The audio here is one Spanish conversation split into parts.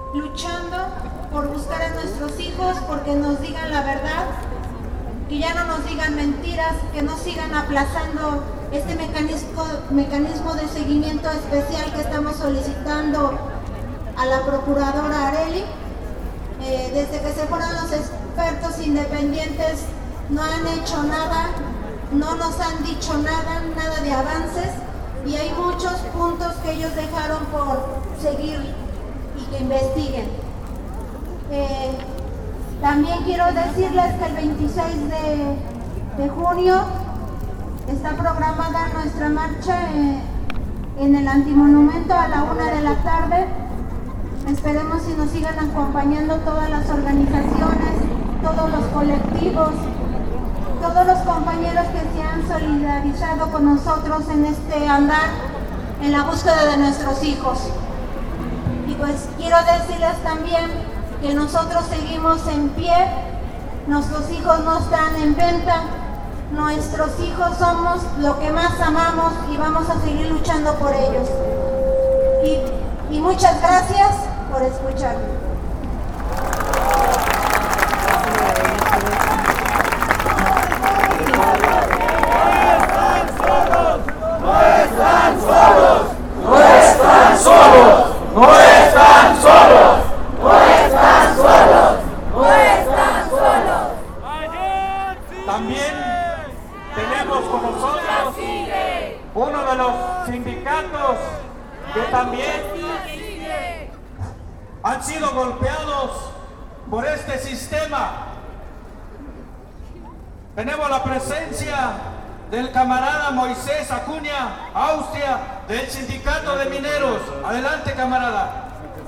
luchando por buscar a nuestros hijos, porque nos digan la verdad, que ya no nos digan mentiras, que no sigan aplazando este mecanismo de seguimiento especial que estamos solicitando a la procuradora Arely. Desde que se fueron los expertos independientes no han hecho nada, no nos han dicho nada de avances, y hay muchos puntos que ellos dejaron por seguir y que investiguen. También quiero decirles que el 26 de junio está programada nuestra marcha en el Antimonumento a la 1 de la tarde. Esperemos si nos sigan acompañando todas las organizaciones, todos los colectivos, todos los compañeros que se han solidarizado con nosotros en este andar, en la búsqueda de nuestros hijos. Y pues quiero decirles también que nosotros seguimos en pie, nuestros hijos no están en venta, nuestros hijos somos lo que más amamos y vamos a seguir luchando por ellos. Y muchas gracias por escucharme. No están solos, no están solos, no están solos, no están solos, no están solos. También tenemos con nosotros uno de los sindicatos que también han sido golpeados por este sistema. Tenemos la presencia del camarada Moisés Acuña Austria, del Sindicato de Mineros. Adelante, camarada.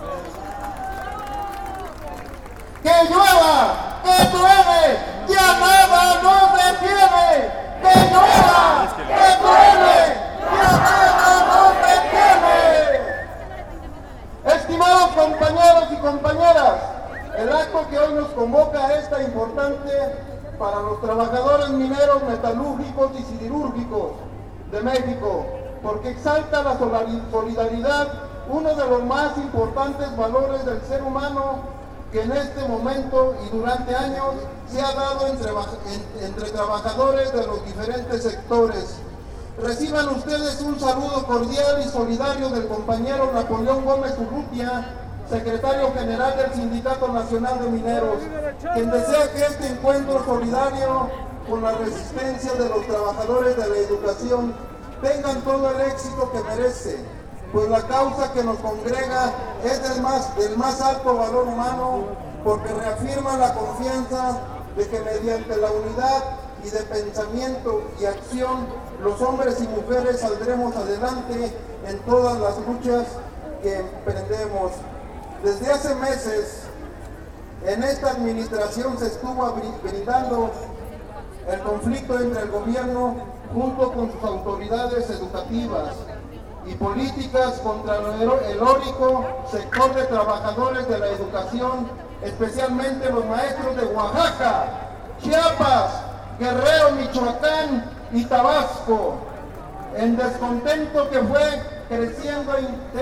¡Que llueva! ¡Que truene! ¡Ya nada nos detiene! ¡Que llueva! ¡Que truene! ¡Ya nada nos detiene! Estimados compañeros y compañeras, el acto que hoy nos convoca es tan importante para los trabajadores mineros, metalúrgicos y siderúrgicos de México, porque exalta la solidaridad, uno de los más importantes valores del ser humano que en este momento y durante años se ha dado entre trabajadores de los diferentes sectores. Reciban ustedes un saludo cordial y solidario del compañero Napoleón Gómez Urrutia, secretario general del Sindicato Nacional de Mineros, quien desea que este encuentro solidario con la resistencia de los trabajadores de la educación tengan todo el éxito que merece, pues la causa que nos congrega es del más alto valor humano, porque reafirma la confianza de que mediante la unidad y de pensamiento y acción, los hombres y mujeres saldremos adelante en todas las luchas que emprendemos. Desde hace meses, en esta administración se estuvo brindando el conflicto entre el gobierno junto con sus autoridades educativas y políticas contra el heroico sector de trabajadores de la educación, especialmente los maestros de Oaxaca, Chiapas, Guerrero, Michoacán y Tabasco, en descontento que fue creciendo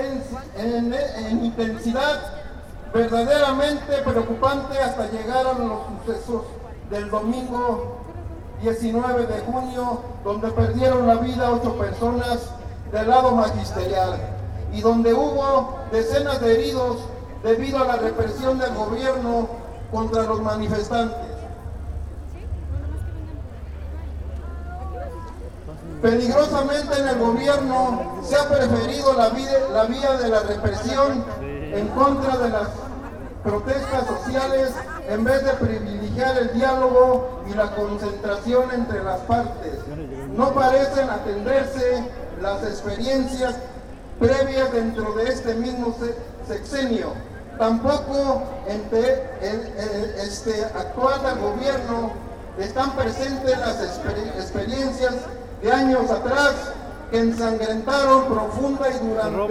en intensidad verdaderamente preocupante hasta llegar a los sucesos del domingo 19 de junio, donde perdieron la vida 8 personas del lado magisterial y donde hubo decenas de heridos debido a la represión del gobierno contra los manifestantes. Peligrosamente en el gobierno se ha preferido la vía de la represión en contra de las protestas sociales en vez de privilegiar el diálogo y la concentración entre las partes. No parecen atenderse las experiencias previas dentro de este mismo sexenio. Tampoco entre este actual del gobierno están presentes las experiencias de años atrás que ensangrentaron profunda y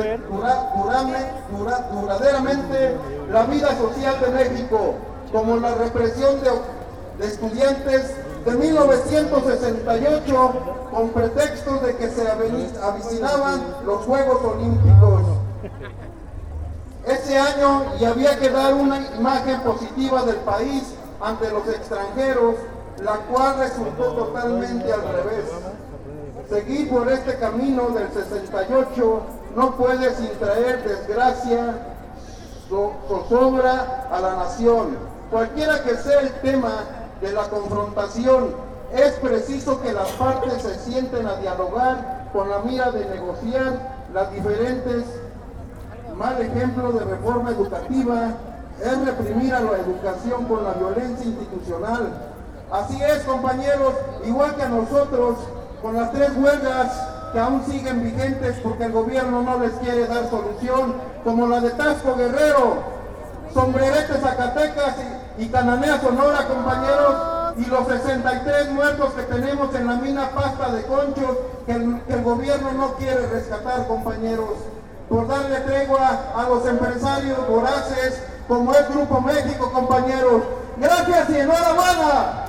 duraderamente la vida social de México, como la represión de estudiantes de 1968 con pretextos de que se avecinaban los Juegos Olímpicos. ese año y había que dar una imagen positiva del país ante los extranjeros, la cual resultó totalmente al revés. Seguir por este camino del 68 no puede sin traer desgracia, zozobra a la nación. Cualquiera que sea el tema de la confrontación, es preciso que las partes se sienten a dialogar con la mira de negociar las diferentes. Mal ejemplo de reforma educativa es reprimir a la educación con la violencia institucional. Así es, compañeros, igual que a nosotros, con las 3 huelgas que aún siguen vigentes porque el gobierno no les quiere dar solución, como la de Tasco Guerrero, Sombrerete Zacatecas y Cananea Sonora, compañeros, y los 63 muertos que tenemos en la mina Pasta de Conchos, que el gobierno no quiere rescatar, compañeros, por darle tregua a los empresarios voraces, como es Grupo México, compañeros. Gracias y enhorabuena.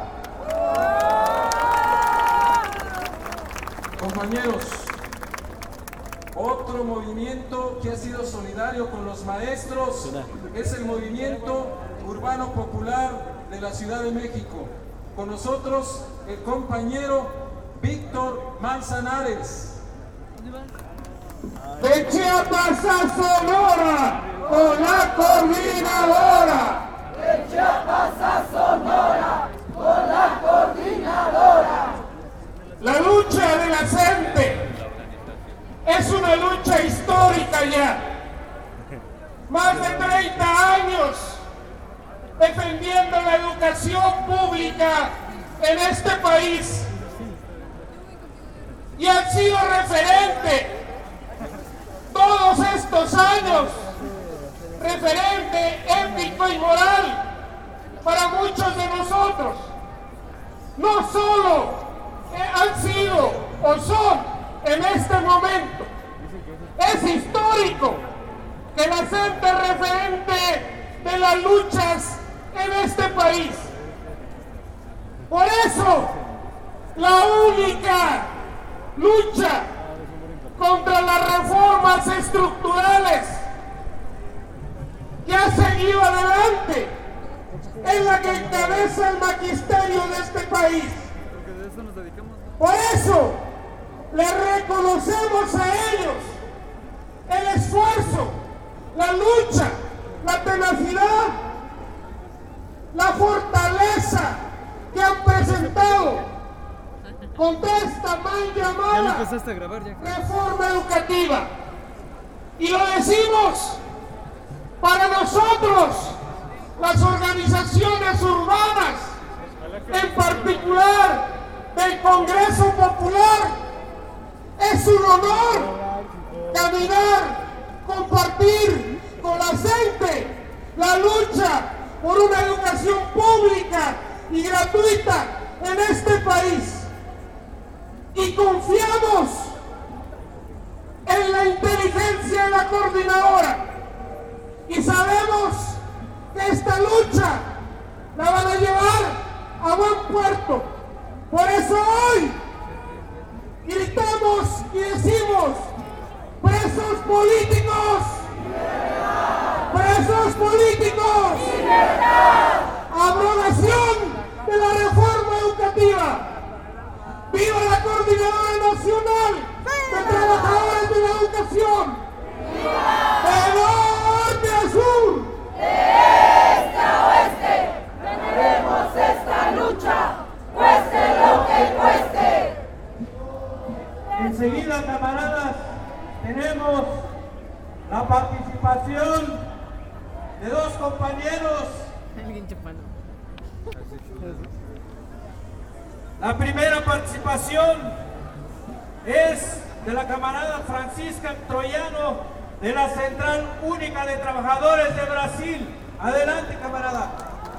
Compañeros, otro movimiento que ha sido solidario con los maestros es el movimiento urbano popular de la Ciudad de México. Con nosotros el compañero Víctor Manzanares. De Chiapas a Sonora, con la coordinadora. De Chiapas a Sonora, con la coordinadora. La lucha de la gente es una lucha histórica ya. Más de 30 años defendiendo la educación pública en este país. Y han sido referente todos estos años, referente ético y moral para muchos de nosotros. No solo han sido o son en este momento, es histórico que la gente referente de las luchas en este país. Por eso, la única lucha contra las reformas estructurales que ha seguido adelante es la que encabeza el magisterio de este país. Por eso le reconocemos a ellos el esfuerzo, la lucha, la tenacidad, la fortaleza que han presentado contra esta mal llamada reforma educativa. Y lo decimos para nosotros, las organizaciones urbanas, en particular del Congreso Popular, es un honor caminar, compartir con la gente la lucha por una educación pública y gratuita en este país. Y confiamos en la inteligencia de la coordinadora y sabemos que esta lucha la van a llevar a buen puerto. Por eso hoy gritamos y decimos: presos políticos, presos políticos, abrogación de la reforma educativa. ¡Viva la Coordinadora Nacional de Trabajadores de la Educación! ¡De norte a sur! De este a oeste, ganaremos esta lucha, cueste lo que cueste. Enseguida, camaradas, tenemos la participación de 2 compañeros. La primera participación es de la camarada Francisca Troyano, de la Central Única de Trabajadores de Brasil. Adelante, camarada.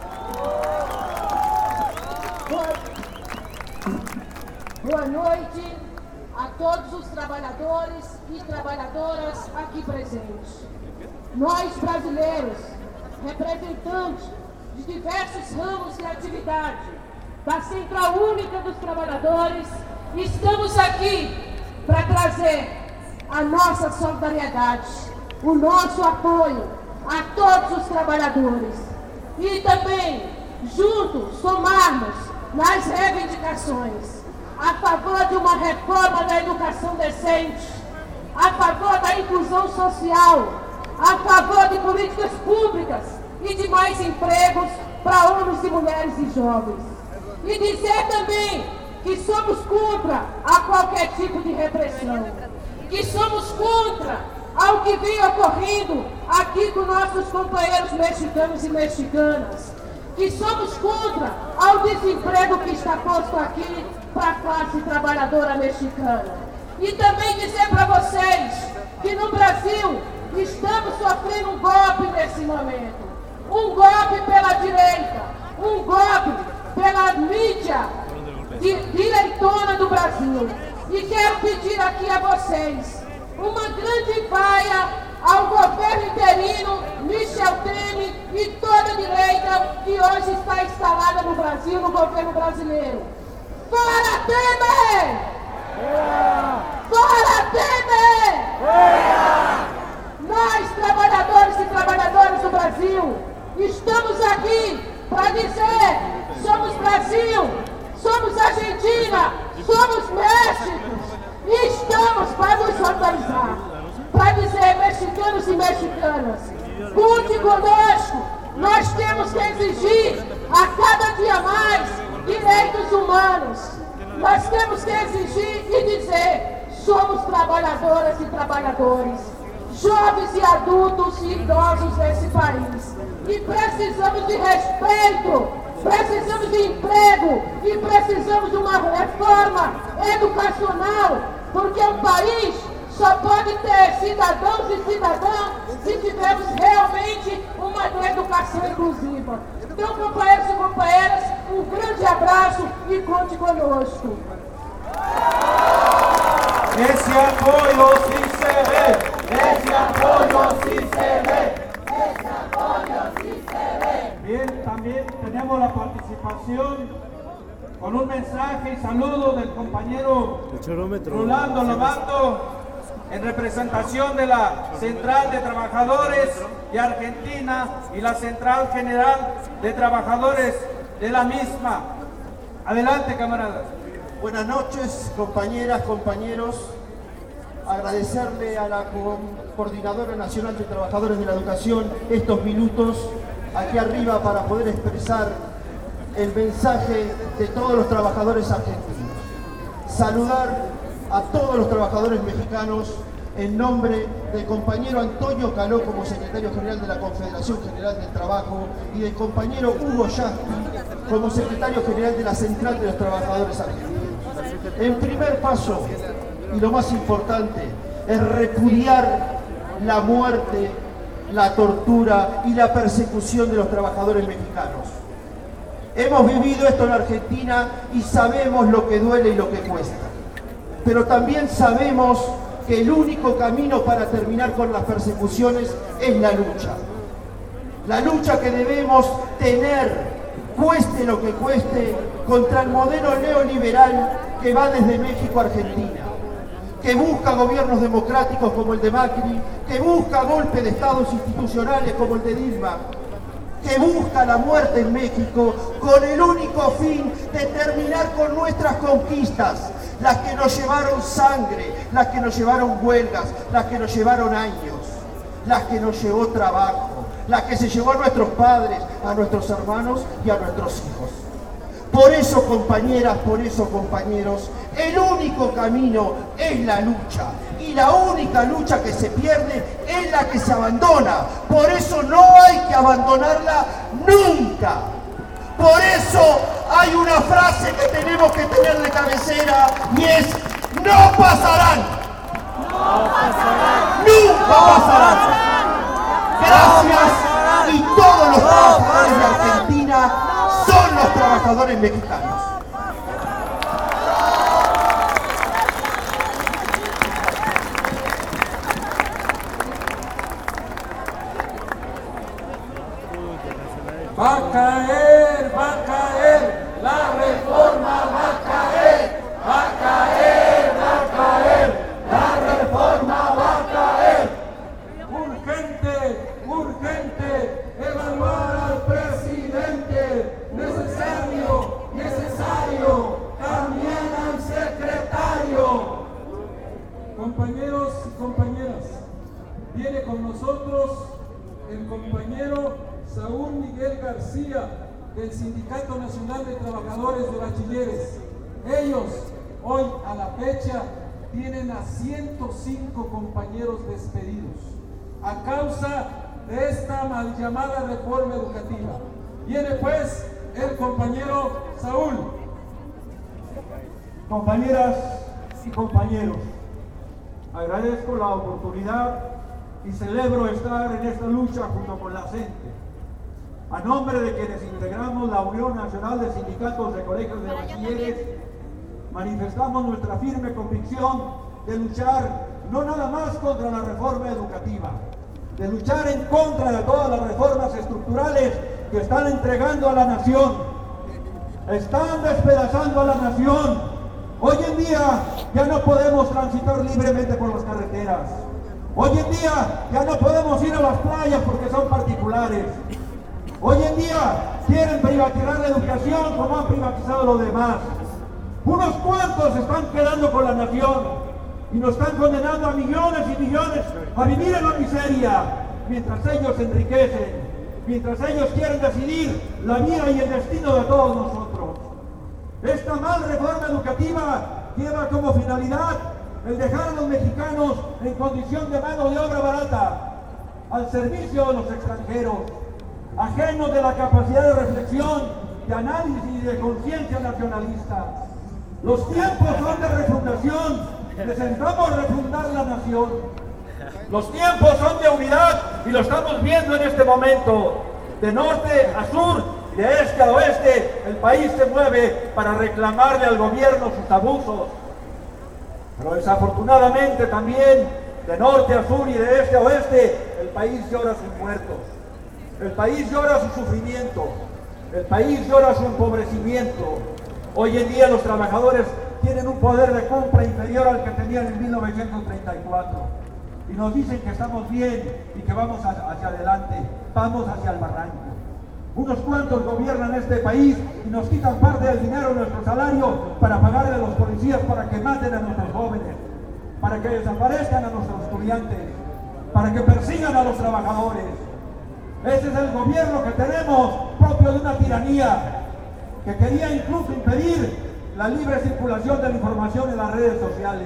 Boa noite a todos os trabalhadores e trabalhadoras aqui presentes. Nós, brasileiros, representantes de diversos ramos de atividade da Central Única dos Trabalhadores, estamos aqui para trazer a nossa solidariedade, o nosso apoio a todos os trabalhadores. E também, juntos, somarmos nas reivindicações a favor de uma reforma da educação decente, a favor da inclusão social, a favor de políticas públicas e de mais empregos para homens e mulheres e jovens. E dizer também que somos contra a qualquer tipo de repressão, que somos contra ao que vem ocorrendo aqui com nossos companheiros mexicanos e mexicanas, que somos contra ao desemprego que está posto aqui para a classe trabalhadora mexicana. E também dizer para vocês que no Brasil estamos sofrendo um golpe nesse momento, um golpe pela direita, um golpe pela mídia direitona do Brasil. E quero pedir aqui a vocês uma grande vaia ao governo interino, Michel Temer e toda a direita que hoje está instalada no Brasil, no governo brasileiro. Fora Temer! Fora Temer! Nós, trabalhadores e trabalhadoras do Brasil, estamos aqui para dizer: somos Brasil, somos Argentina, somos México, e estamos para nos organizar, para dizer, mexicanos e mexicanas, conte conosco. Nós temos que exigir a cada dia mais direitos humanos. Nós temos que exigir e dizer: somos trabalhadoras e trabalhadores, jovens e adultos e idosos desse país. E precisamos de respeito, precisamos de emprego e precisamos de uma reforma educacional, porque o país só pode ter cidadãos e cidadãs se tivermos realmente uma educação inclusiva. Então, companheiros e companheiras, um grande abraço e conte conosco. Ese apoyo sí se ve, ese apoyo sí se ve, ese apoyo sí se ve. Bien, también tenemos la participación con un mensaje y saludo del compañero Rolando Lobato en representación de la Central de Trabajadores de Argentina y la Central General de Trabajadores de la misma. Adelante, camaradas. Buenas noches, compañeras, compañeros. Agradecerle a la Coordinadora Nacional de Trabajadores de la Educación estos minutos aquí arriba para poder expresar el mensaje de todos los trabajadores argentinos. Saludar a todos los trabajadores mexicanos en nombre del compañero Antonio Caló como secretario general de la Confederación General del Trabajo y del compañero Hugo Yasky como secretario general de la Central de los Trabajadores Argentinos. En primer paso, y lo más importante, es repudiar la muerte, la tortura y la persecución de los trabajadores mexicanos. Hemos vivido esto en Argentina y sabemos lo que duele y lo que cuesta. Pero también sabemos que el único camino para terminar con las persecuciones es la lucha. La lucha que debemos tener, cueste lo que cueste, contra el modelo neoliberal que va desde México a Argentina, que busca gobiernos democráticos como el de Macri, que busca golpe de estados institucionales como el de Dilma, que busca la muerte en México con el único fin de terminar con nuestras conquistas, las que nos llevaron sangre, las que nos llevaron huelgas, las que nos llevaron años, las que nos llevó trabajo, las que se llevó a nuestros padres, a nuestros hermanos y a nuestros hijos. Por eso, compañeras, por eso, compañeros, el único camino es la lucha. Y la única lucha que se pierde es la que se abandona. Por eso no hay que abandonarla nunca. Por eso hay una frase que tenemos que tener de cabecera y es: no pasarán. No pasarán. Nunca pasarán. Gracias. Y todos los trabajadores de Argentina son los trabajadores mexicanos. Va a caer, la reforma va a caer, va a caer, la reforma va a caer. urgente evaluar al presidente. Necesario, también al secretario. Compañeros y compañeras, viene con nosotros el compañero Saúl Miguel García del Sindicato Nacional de Trabajadores de Bachilleres. Ellos, hoy a la fecha, tienen a 105 compañeros despedidos a causa de esta mal llamada reforma educativa. Viene pues el compañero Saúl. Compañeras y compañeros, agradezco la oportunidad y celebro estar en esta lucha junto con la gente. A nombre de quienes integramos la Unión Nacional de Sindicatos de Colegios de Bachilleres, manifestamos nuestra firme convicción de luchar no nada más contra la reforma educativa, de luchar en contra de todas las reformas estructurales que están entregando a la nación, están despedazando a la nación. Hoy en día ya no podemos transitar libremente por las carreteras. Hoy en día ya no podemos ir a las playas porque son particulares. Hoy en día quieren privatizar la educación como han privatizado lo demás. Unos cuantos están quedando con la nación y nos están condenando a millones y millones a vivir en la miseria, mientras ellos se enriquecen, mientras ellos quieren decidir la vida y el destino de todos nosotros. Esta mal reforma educativa lleva como finalidad el dejar a los mexicanos en condición de mano de obra barata, al servicio de los extranjeros, ajenos de la capacidad de reflexión, de análisis y de conciencia nacionalista. Los tiempos son de refundación, necesitamos refundar la nación. Los tiempos son de unidad y lo estamos viendo en este momento. De norte a sur, de este a oeste, el país se mueve para reclamarle al gobierno sus abusos. Pero desafortunadamente también, de norte a sur y de este a oeste, el país llora sus muertos. El país llora su sufrimiento. El país llora su empobrecimiento. Hoy en día los trabajadores tienen un poder de compra inferior al que tenían en 1934. Y nos dicen que estamos bien y que vamos hacia adelante, vamos hacia el barranco. Unos cuantos gobiernan este país y nos quitan parte del dinero de nuestro salario para pagarle a los policías para que maten a nuestros jóvenes, para que desaparezcan a nuestros estudiantes, para que persigan a los trabajadores. Ese es el gobierno que tenemos, propio de una tiranía, que quería incluso impedir la libre circulación de la información en las redes sociales.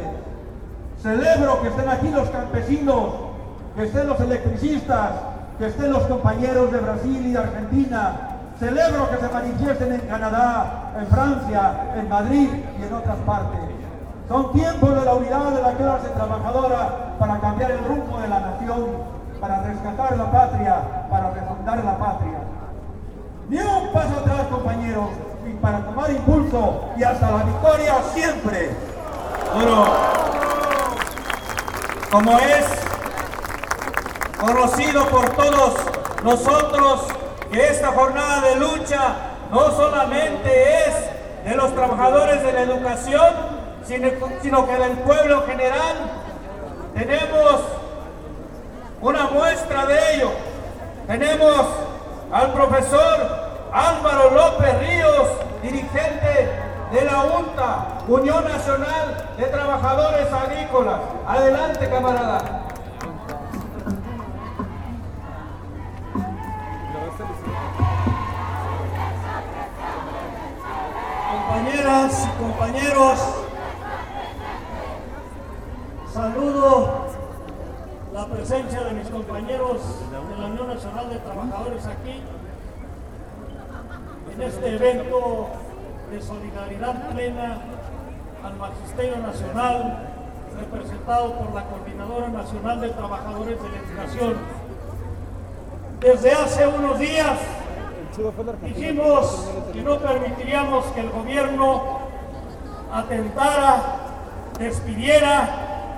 Celebro que estén aquí los campesinos, que estén los electricistas, que estén los compañeros de Brasil y de Argentina. Celebro que se manifiesten en Canadá, en Francia, en Madrid y en otras partes. Son tiempos de la unidad de la clase trabajadora para cambiar el rumbo de la nación, para rescatar la patria, para refundar la patria. Ni un paso atrás, compañeros, y para tomar impulso y hasta la victoria siempre. Bueno, como es conocido por todos nosotros que esta jornada de lucha no solamente es de los trabajadores de la educación, sino que del pueblo general. Tenemos una muestra de ello. Tenemos al profesor Álvaro López Ríos, dirigente de la UNTA, Unión Nacional de Trabajadores Agrícolas. Adelante, camarada. Compañeras y compañeros, saludo la presencia de mis compañeros de la Unión Nacional de Trabajadores aquí en este evento de solidaridad plena al Magisterio Nacional, representado por la Coordinadora Nacional de Trabajadores de la Educación. Desde hace unos días dijimos que no permitiríamos que el gobierno atentara, despidiera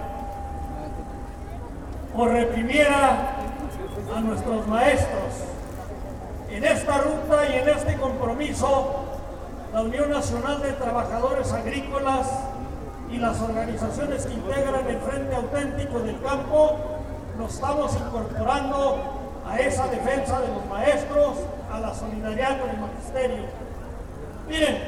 o reprimiera a nuestros maestros. En esta ruta y en este compromiso, la Unión Nacional de Trabajadores Agrícolas y las organizaciones que integran el Frente Auténtico del Campo nos estamos incorporando a esa defensa de los maestros, a la solidaridad con el magisterio. Miren,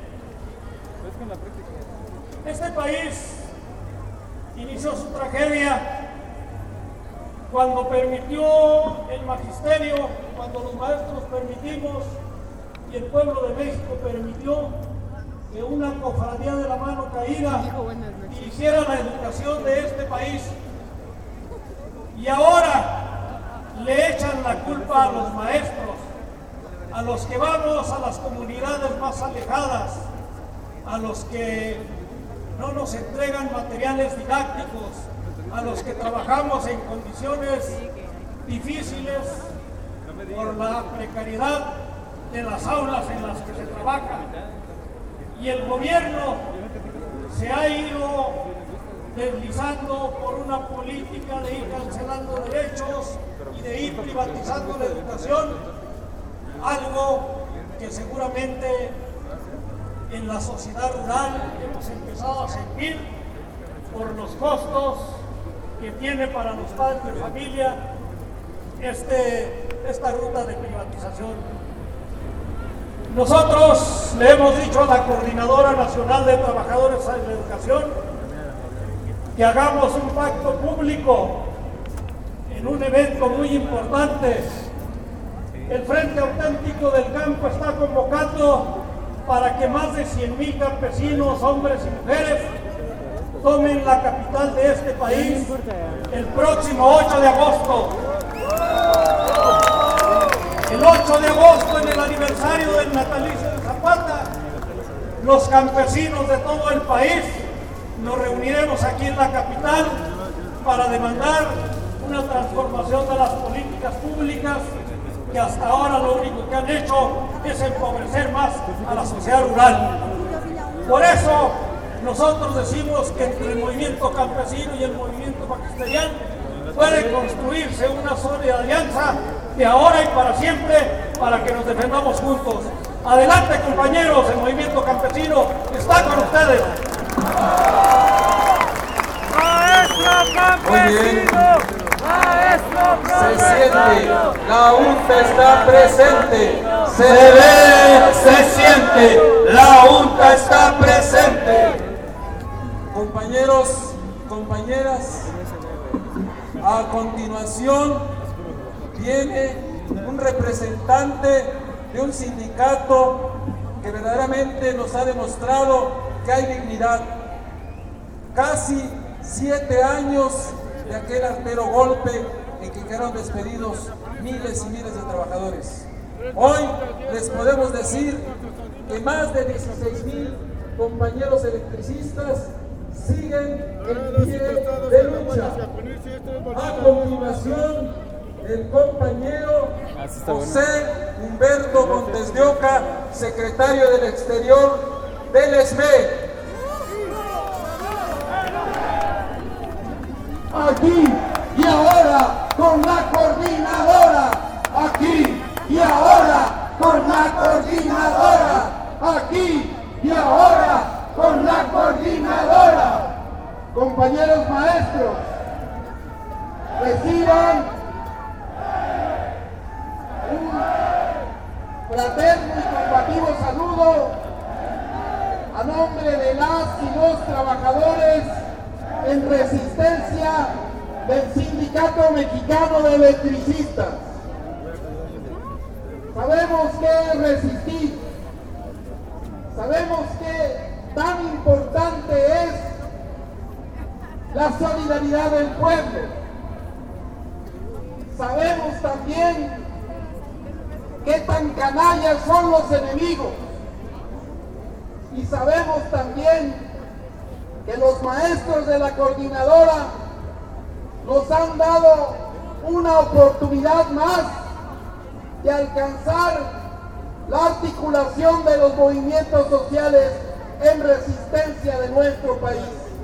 este país inició su tragedia cuando permitió el magisterio, cuando los maestros permitimos y el pueblo de México permitió que una cofradía de la mano caída dirigiera la educación de este país. Y ahora le echan la culpa a los maestros, a los que vamos a las comunidades más alejadas, a los que no nos entregan materiales didácticos, a los que trabajamos en condiciones difíciles por la precariedad de las aulas en las que se trabaja. Y el gobierno se ha ido deslizando por una política de ir cancelando derechos y de ir privatizando la educación, algo que seguramente en la sociedad rural hemos empezado a sentir por los costos que tiene para los padres de familia esta ruta de privatización. Nosotros le hemos dicho a la Coordinadora Nacional de Trabajadores de la Educación que hagamos un pacto público en un evento muy importante. El Frente Auténtico del Campo está convocando para que más de 100,000 campesinos, hombres y mujeres, tomen la capital de este país el próximo 8 de agosto. El 8 de agosto, en el aniversario del natalicio de Zapata, los campesinos de todo el país nos reuniremos aquí en la capital para demandar una transformación de las políticas públicas que hasta ahora lo único que han hecho es empobrecer más a la sociedad rural. Por eso nosotros decimos que entre el movimiento campesino y el movimiento magisterial puede construirse una sólida alianza de ahora y para siempre para que nos defendamos juntos. Adelante, compañeros, el movimiento campesino está con ustedes. ¡Maestro campesino! ¡Maestro Se siente, la UNTA está presente. Se ve, se siente, la UNTA está presente. Compañeros, compañeras, a continuación viene un representante de un sindicato que verdaderamente nos ha demostrado que hay dignidad. Casi 7 años de aquel artero golpe en que quedaron despedidos miles y miles de trabajadores. Hoy les podemos decir que más de 16,000 compañeros electricistas siguen en pie de lucha. A continuación, el compañero José Humberto Montes de Oca, secretario del Exterior del SME. Aquí y ahora con la coordinadora. Aquí y ahora con la coordinadora. Aquí y ahora con la coordinadora. Compañeros maestros, reciban un fraterno y combativo saludo a nombre de las y los trabajadores en resistencia del Sindicato Mexicano de Electricistas. Sabemos que es resistir, sabemos que tan importante es la solidaridad del pueblo. Sabemos también qué tan canallas son los enemigos. Y sabemos también que los maestros de la coordinadora nos han dado una oportunidad más de alcanzar la articulación de los movimientos sociales en resistencia de nuestro país.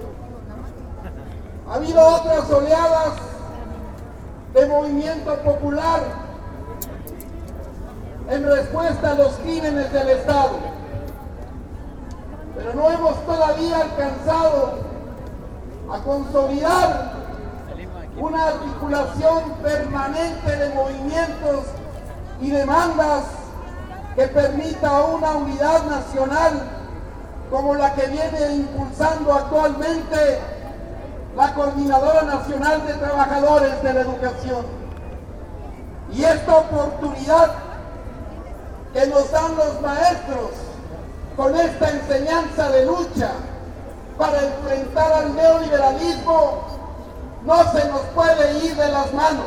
Ha habido otras oleadas de movimiento popular en respuesta a los crímenes del Estado, pero no hemos todavía alcanzado a consolidar una articulación permanente de movimientos y demandas que permita una unidad nacional como la que viene impulsando actualmente la Coordinadora Nacional de Trabajadores de la Educación. Y esta oportunidad que nos dan los maestros con esta enseñanza de lucha para enfrentar al neoliberalismo no se nos puede ir de las manos.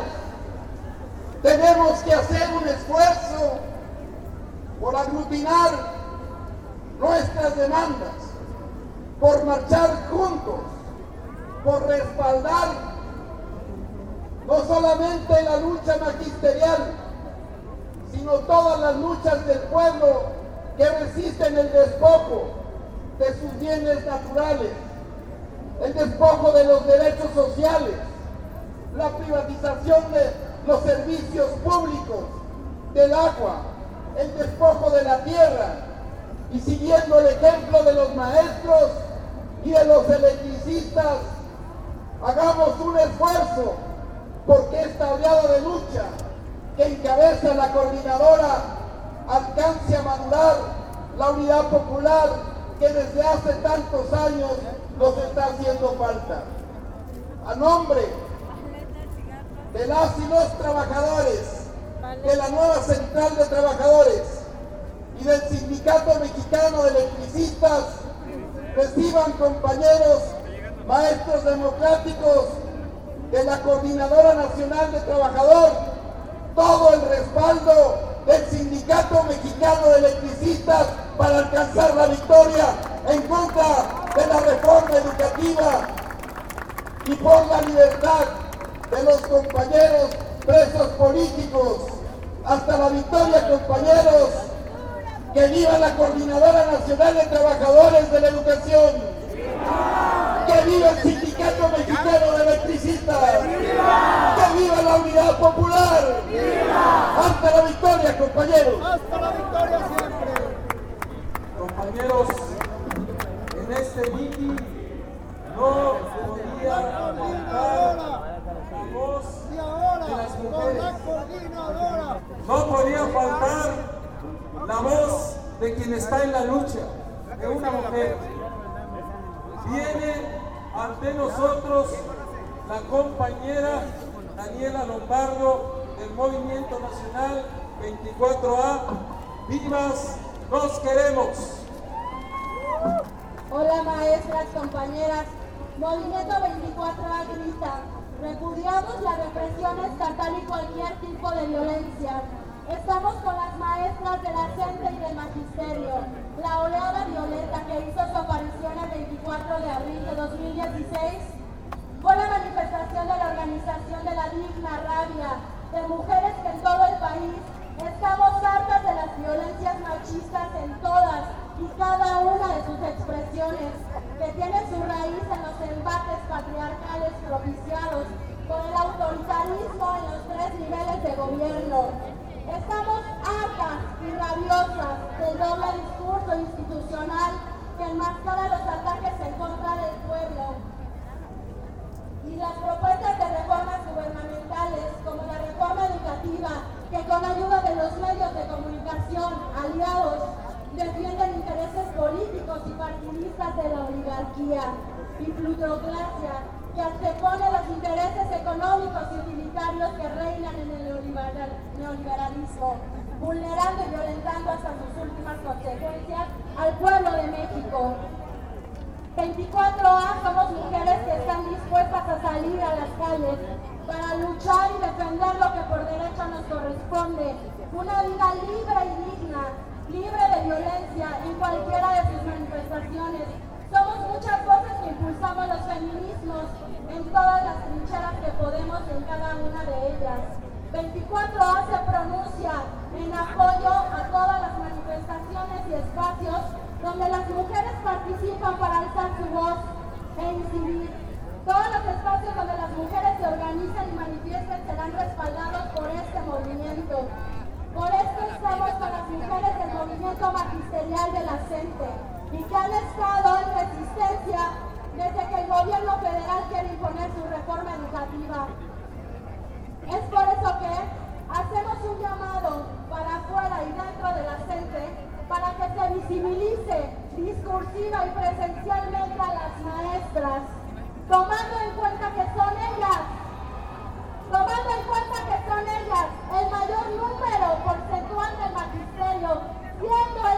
Tenemos que hacer un esfuerzo por aglutinar nuestras demandas, por marchar juntos, por respaldar no solamente la lucha magisterial, sino todas las luchas del pueblo que resisten el despojo de sus bienes naturales, el despojo de los derechos sociales, la privatización de los servicios públicos, del agua, el despojo de la tierra, y siguiendo el ejemplo de los maestros y de los electricistas, hagamos un esfuerzo porque esta oleada de lucha que encabeza la coordinadora alcance a madurar la unidad popular que desde hace tantos años nos está haciendo falta. A nombre de las y los trabajadores de la nueva Central de Trabajadores y del Sindicato Mexicano de Electricistas, reciban, compañeros maestros democráticos de la Coordinadora Nacional de Trabajadores, todo el respaldo del Sindicato Mexicano de Electricistas para alcanzar la victoria en contra de la reforma educativa y por la libertad de los compañeros presos políticos. Hasta la victoria, compañeros. ¡Que viva la Coordinadora Nacional de Trabajadores de la Educación! ¡Que viva el Sindicato Mexicano de Electricistas! ¡Que viva la Unidad Popular! ¡Hasta la victoria, compañeros! ¡Hasta la victoria siempre! Compañeros, en este mitin no podía faltar la voz de las mujeres. No podía faltar la voz de quien está en la lucha, de una mujer. Viene ante nosotros la compañera Daniela Lombardo del Movimiento Nacional 24A. ¡Vivas! ¡Nos queremos! Hola maestras, compañeras. Movimiento 24A grita: repudiamos la represión estatal y cualquier tipo de violencia. Estamos con las maestras de la CENTE y del Magisterio. La oleada violeta que hizo su aparición el 24 de abril de 2016 fue la manifestación de la organización de la digna rabia de mujeres que en todo el país estamos hartas de las violencias machistas en todas y cada una de sus expresiones, que tienen su raíz en los embates patriarcales propiciados por el autoritarismo en los 3 niveles de gobierno. Estamos hartas y rabiosas del doble discurso institucional que enmascara los ataques en contra del pueblo y las propuestas de reformas gubernamentales como la reforma educativa que con ayuda de los medios de comunicación aliados defienden intereses políticos y partidistas de la oligarquía y plutocracia que antepone los intereses económicos y utilitarios que reinan en el neoliberalismo, vulnerando y violentando hasta sus últimas consecuencias al pueblo de México. 24A somos mujeres que están dispuestas a salir a las calles para luchar y defender lo que por derecho nos corresponde, una vida libre y digna, libre de violencia en cualquiera de sus manifestaciones. Somos muchas voces que impulsamos los feminismos en todas las trincheras que podemos en cada una de ellas. 24A se pronuncia en apoyo a todas las manifestaciones y espacios donde las mujeres participan para alzar su voz e incidir. Todos los espacios donde las mujeres se organizan y manifiesten serán respaldados por este movimiento. Por esto estamos con las mujeres del movimiento magisterial de la CENTE y que han estado en resistencia desde que el gobierno federal quiere imponer su reforma educativa. Es por eso que hacemos un llamado visibilice discursiva y presencialmente a las maestras, tomando en cuenta que son ellas el mayor número porcentual del magisterio, siendo el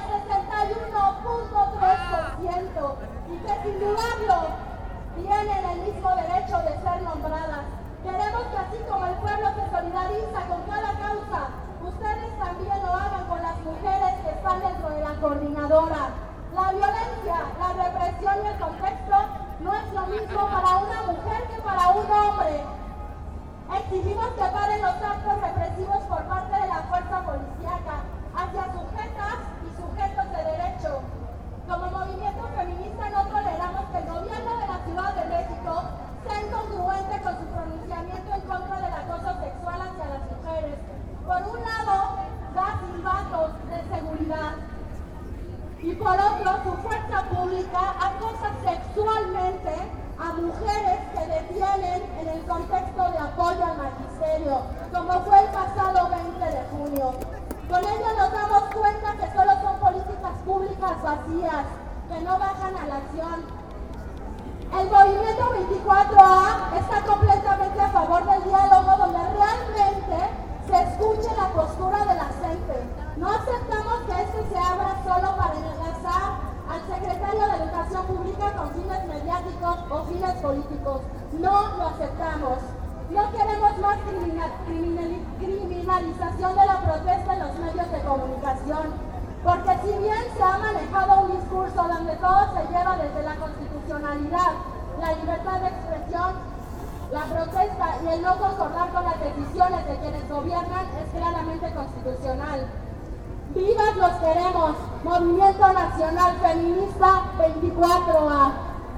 61.3%, y que sin dudarlo tienen el mismo derecho de ser nombradas. Queremos que así como el pueblo se solidariza con cada causa, ustedes también lo hagan con las mujeres que están dentro de la coordinadora. La violencia, la represión y el contexto no es lo mismo para una mujer que para un hombre. Exigimos que paren los actos represivos por parte de la fuerza policíaca hacia sujetas y sujetos de derecho. Como movimiento feminista no toleramos que el gobierno de la Ciudad de México sea incongruente con su pronunciamiento en contra del acoso sexual hacia las mujeres. Por un lado, da silbatos de seguridad y por otro, su fuerza pública acosa sexualmente a mujeres que detienen en el contexto de apoyo al magisterio, como fue el pasado 20 de junio. Con ello nos damos cuenta que solo son políticas públicas vacías, que no bajan a la acción. El movimiento 24A está completamente a favor del diálogo, donde realmente se escuche la postura de la gente. No aceptamos que este se abra solo para enlazar al secretario de Educación Pública con fines mediáticos o fines políticos. No lo aceptamos. No queremos más criminalización de la protesta en los medios de comunicación, porque si bien se ha manejado un discurso donde todo se lleva desde la constitucionalidad, la libertad de expresión, la protesta y el no concordar con las decisiones de quienes gobiernan es claramente constitucional. ¡Vivas los queremos! Movimiento Nacional Feminista 24A.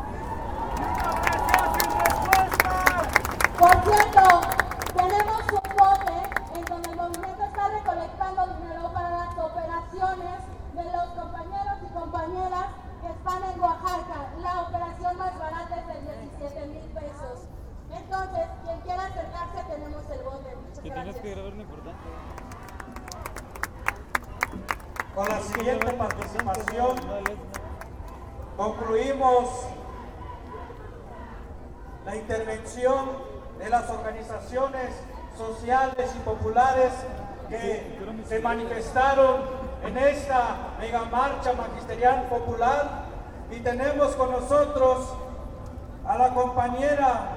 Por cierto, tenemos un bote en donde el movimiento está recolectando dinero para las operaciones de los compañeros y compañeras que están en Oaxaca. La operación más barata es de 17,000 pesos. Entonces, quien quiera acercarse, tenemos el bote. Muchas gracias. Con la siguiente participación concluimos la intervención de las organizaciones sociales y populares que se manifestaron en esta mega marcha magisterial popular, y tenemos con nosotros a la compañera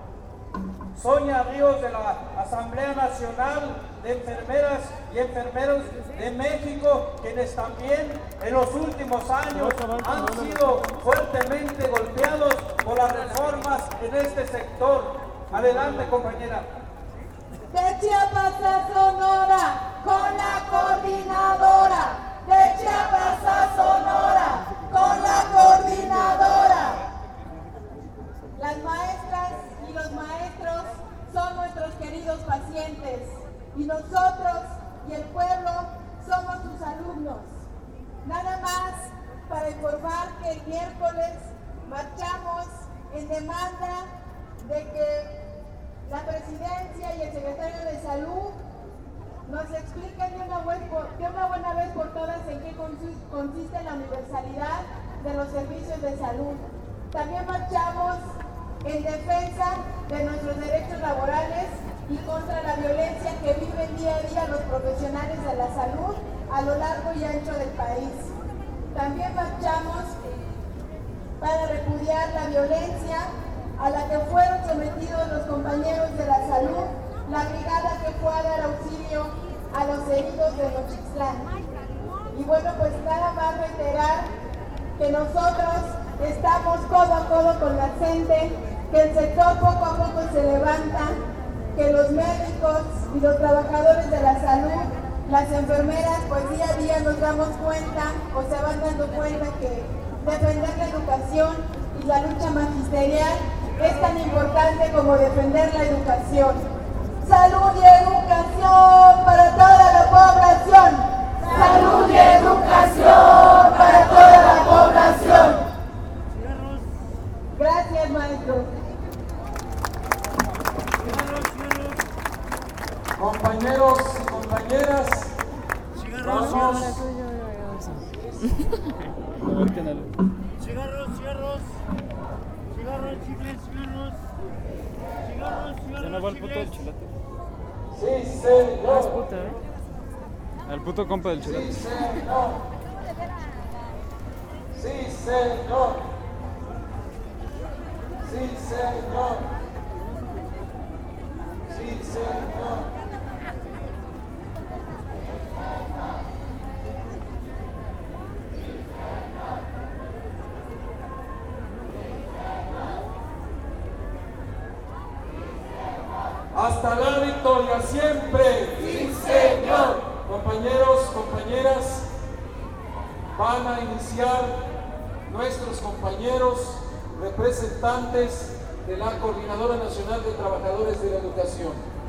Sonia Ríos de la Asamblea Nacional de Enfermeras y Enfermeros de México, quienes también en los últimos años han sido fuertemente golpeados por las reformas en este sector. Adelante, compañera. De Chiapas a Sonora, con la coordinadora. De Chiapas a Sonora, con la coordinadora. Las maestras y los maestros son nuestros queridos pacientes, y nosotros y el pueblo somos sus alumnos. Nada más para informar que el miércoles marchamos en demanda de que la presidencia y el secretario de Salud nos expliquen de una buena vez por todas en qué consiste la universalidad de los servicios de salud. También marchamos en defensa de nuestros derechos laborales y contra la violencia que viven día a día los profesionales de la salud a lo largo y ancho del país. También marchamos para repudiar la violencia a la que fueron sometidos los compañeros de la salud, la brigada que fue a dar auxilio a los heridos de Nochixtlán. Y bueno, pues nada más reiterar que nosotros estamos codo a codo con la gente, que el sector poco a poco se levanta, que los médicos y los trabajadores de la salud, las enfermeras, pues día a día nos damos cuenta o se van dando cuenta que defender la educación y la lucha magisterial es tan importante como defender la educación. Salud y educación para toda la población. Salud y educación para toda la población. Gracias, maestros. Compañeros y compañeras, vamos Cigarros, chicles, cigarros. Ya no va el puto del chilate. Sí, señor. Es puto, al puto compa del chilate. Sí, señor. Sí, señor. Sí, señor. Sí, señor. Hasta la victoria siempre. Sí, señor. Compañeros, compañeras, van a iniciar nuestros compañeros representantes de la Coordinadora Nacional de Trabajadores de la Educación.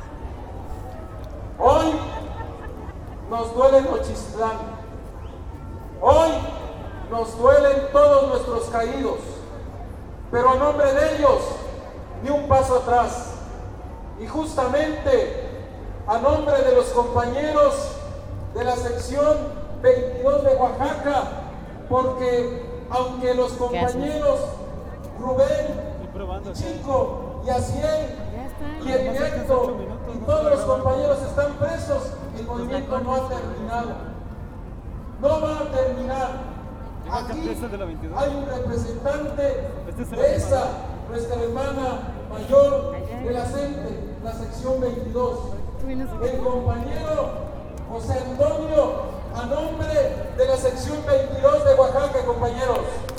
Hoy nos duele Nochistlán. Hoy nos duelen todos nuestros caídos, pero a nombre de ellos, ni un paso atrás. Y justamente a nombre de los compañeros de la sección 22 de Oaxaca, porque aunque los compañeros Rubén, Chico y Asiel y Edgardo y todos los compañeros están presos, el movimiento no ha terminado. No va a terminar. Aquí hay un representante de esa, nuestra hermana mayor de la CENTE, la sección 22, el compañero José Antonio, a nombre de la sección 22 de Oaxaca, compañeros.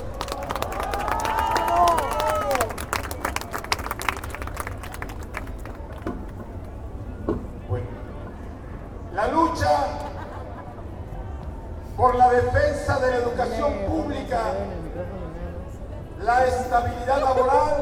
Bueno, la lucha por la defensa de la educación pública, la estabilidad laboral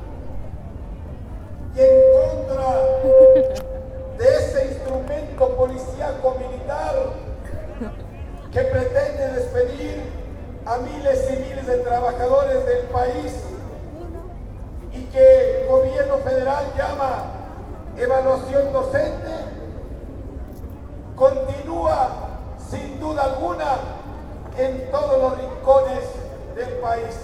y en contra de ese instrumento policíaco militar que pretende despedir a miles y miles de trabajadores del país y que el gobierno federal llama evaluación docente, continúa sin duda alguna en todos los rincones del país.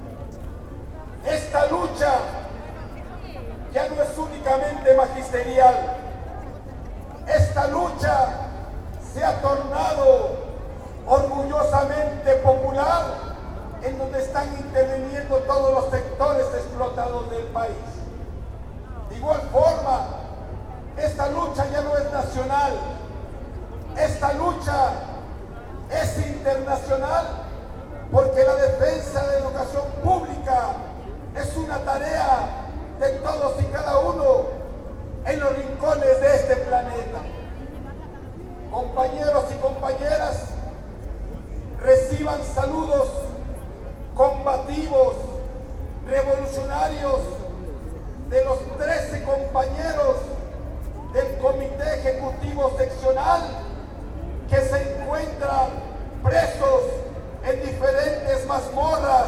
Esta lucha ya no es únicamente magisterial. Esta lucha se ha tornado orgullosamente popular, en donde están interviniendo todos los sectores explotados del país. De igual forma, esta lucha ya no es nacional, esta lucha es internacional, porque la defensa de la educación pública es una tarea de todos y cada uno en los rincones de este planeta. Compañeros y compañeras, reciban saludos combativos, revolucionarios de los 13 compañeros del Comité Ejecutivo Seccional que se encuentran presos en diferentes mazmorras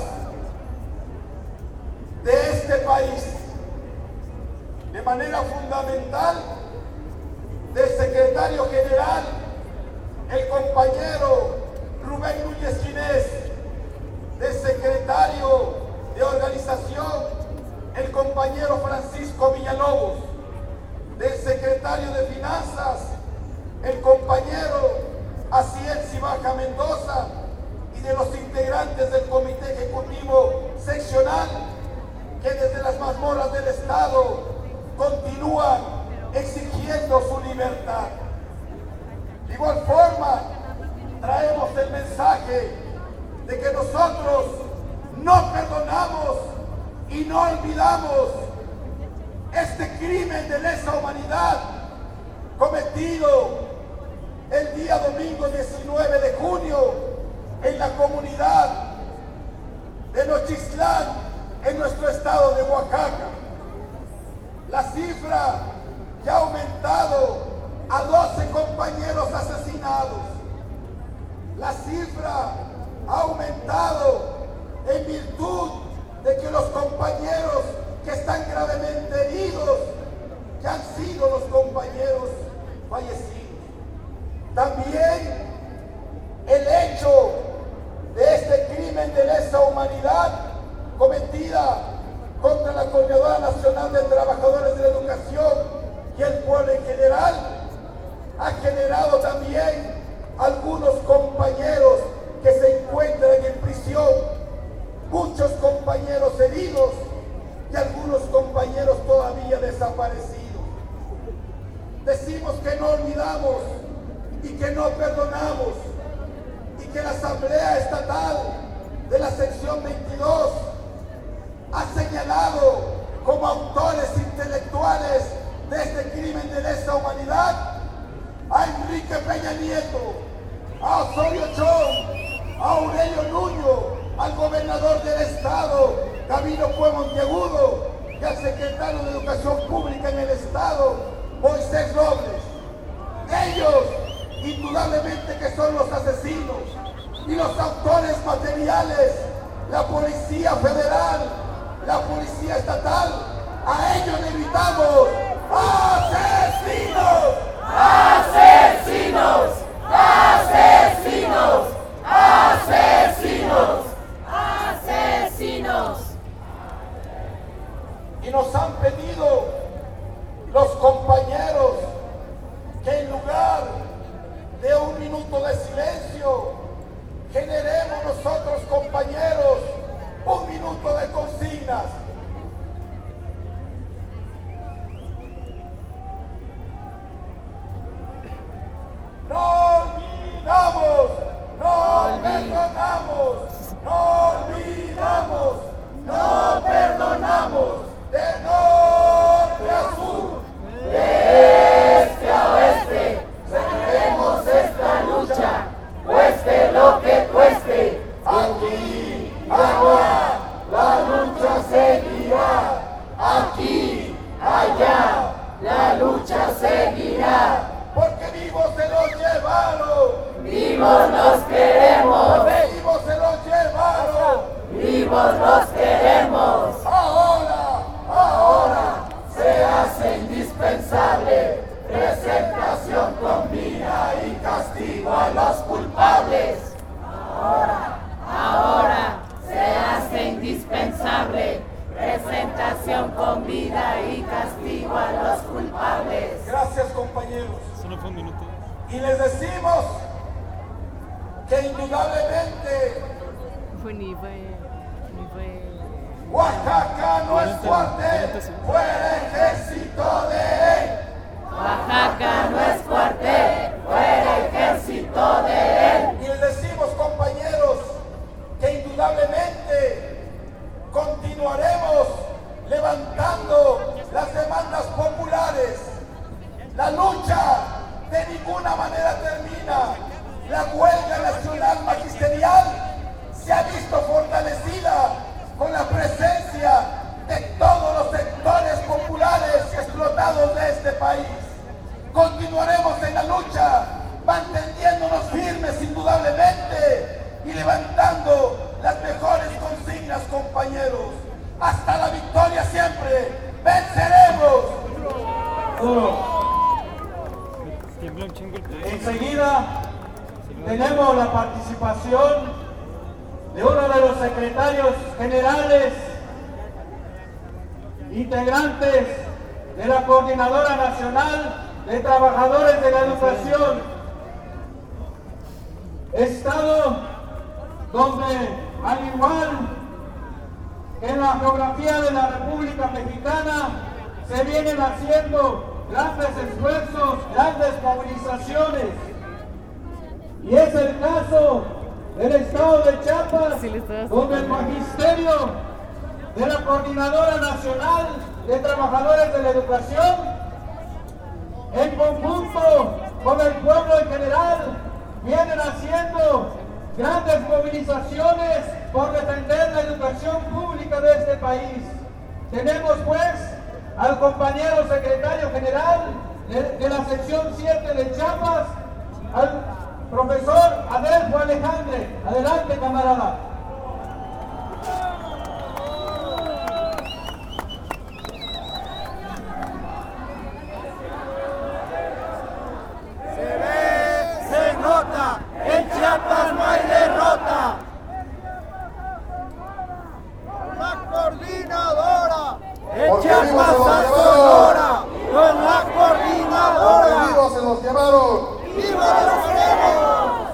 de este país. De manera fundamental, del secretario general, el compañero Rubén Núñez Ginés, del secretario de organización, el compañero Francisco Villalobos, del secretario de finanzas, el compañero Asiel Cibaja Mendoza, y de los integrantes del Comité Ejecutivo Seccional, que desde las mazmorras del Estado continúan exigiendo su libertad. De igual forma, traemos el mensaje de que nosotros no perdonamos y no olvidamos este crimen de lesa humanidad cometido el día domingo 19 de junio en la comunidad de Nochistlán, en nuestro estado de Oaxaca. La cifra ya ha aumentado a 12 compañeros asesinados. La cifra ha aumentado en virtud de que los compañeros que están gravemente heridos ya han sido los compañeros fallecidos. También el hecho lesa humanidad cometida contra la Coordinadora Nacional de Trabajadores de la Educación y el pueblo en general, ha generado también algunos compañeros que se encuentran en prisión, muchos compañeros heridos y algunos compañeros todavía desaparecidos. Decimos que no olvidamos y que no perdonamos, y que la Asamblea Estatal de la sección 22 ha señalado como autores intelectuales de este crimen de lesa humanidad a Enrique Peña Nieto, a Osorio Chong, a Aurelio Nuño, al gobernador del estado, Camilo Pue Monteagudo, y al secretario de Educación Pública en el estado, Moisés Robles. Ellos, indudablemente que son los asesinos y los autores materiales, la Policía Federal, la Policía Estatal. A ellos le gritamos: ¡asesinos! ¡Asesinos! ¡Asesinos! ¡Asesinos! ¡Asesinos! Y nos han pedido los compañeros que en lugar de un minuto de silencio, generemos nosotros, compañeros, un minuto de consignas. No olvidamos, no perdonamos, no olvidamos, no perdonamos, de norte a sur, de este a oeste, seguiremos esta lucha, cueste lo que cueste. Aquí, allá, la lucha seguirá. Aquí, allá, la lucha seguirá. Porque vivos se los llevaron. Vivos los queremos. Vivos se los llevaron. Vivos los queremos. Ahora se hace indispensable presentación con vida y castigo a los culpables. Ahora se hace indispensable presentación con vida y castigo a los culpables. Gracias, compañeros. Solo fue un minuto. Y les decimos que indudablemente Oaxaca no es cuartel, fue el ejército de él. Oaxaca no es cuartel, fue el ejército de él. Y les decimos, compañeros, que indudablemente continuaremos levantando las demandas populares. La lucha de ninguna manera termina. La huelga nacional magisterial se ha visto fortalecida con la presencia de todos los sectores populares explotados de este país. Continuaremos en la lucha, manteniéndonos firmes indudablemente y levantando las mejores consignas, compañeros. Hasta la victoria siempre. ¡Venceremos! Enseguida tenemos la participación de uno de los secretarios generales integrantes de la Coordinadora Nacional de Trabajadores de la Educación, estado donde, al igual que en la geografía de la República Mexicana, se vienen haciendo grandes esfuerzos, grandes movilizaciones, y es el caso del estado de Chiapas, donde el magisterio de la Coordinadora Nacional de Trabajadores de la Educación, en conjunto con el pueblo en general, vienen haciendo grandes movilizaciones por defender la educación pública de este país. Tenemos pues al compañero secretario general de la sección 7 de Chiapas, al profesor Adelfo Alejandre. Adelante, camarada. Se ve, se nota, en Chiapas no hay derrota. ¡Viva los queremos!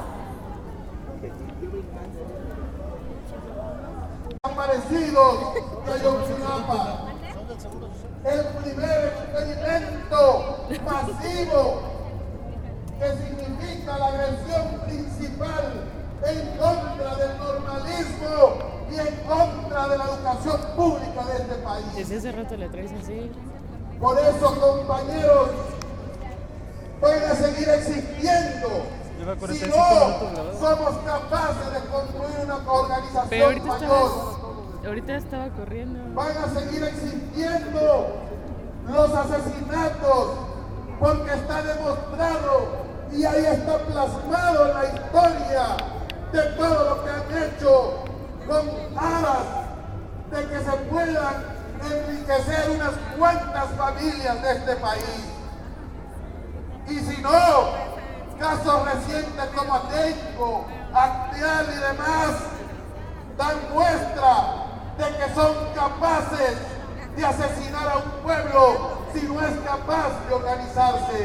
Desaparecidos de Ayotzinapa. El primer experimento masivo que significa la agresión principal en contra del normalismo y en contra de la educación pública de este país. Desde hace rato le traes así. Por eso, compañeros, puede seguir existiendo si no somos capaces de construir una organización mayor. Ahorita estaba corriendo. Van a seguir existiendo los asesinatos porque está demostrado y ahí está plasmado en la historia de todo lo que han hecho con aras de que se puedan enriquecer unas cuantas familias de este país. Y si no, casos recientes como Atenco, Acteal y demás dan muestra de que son capaces de asesinar a un pueblo si no es capaz de organizarse.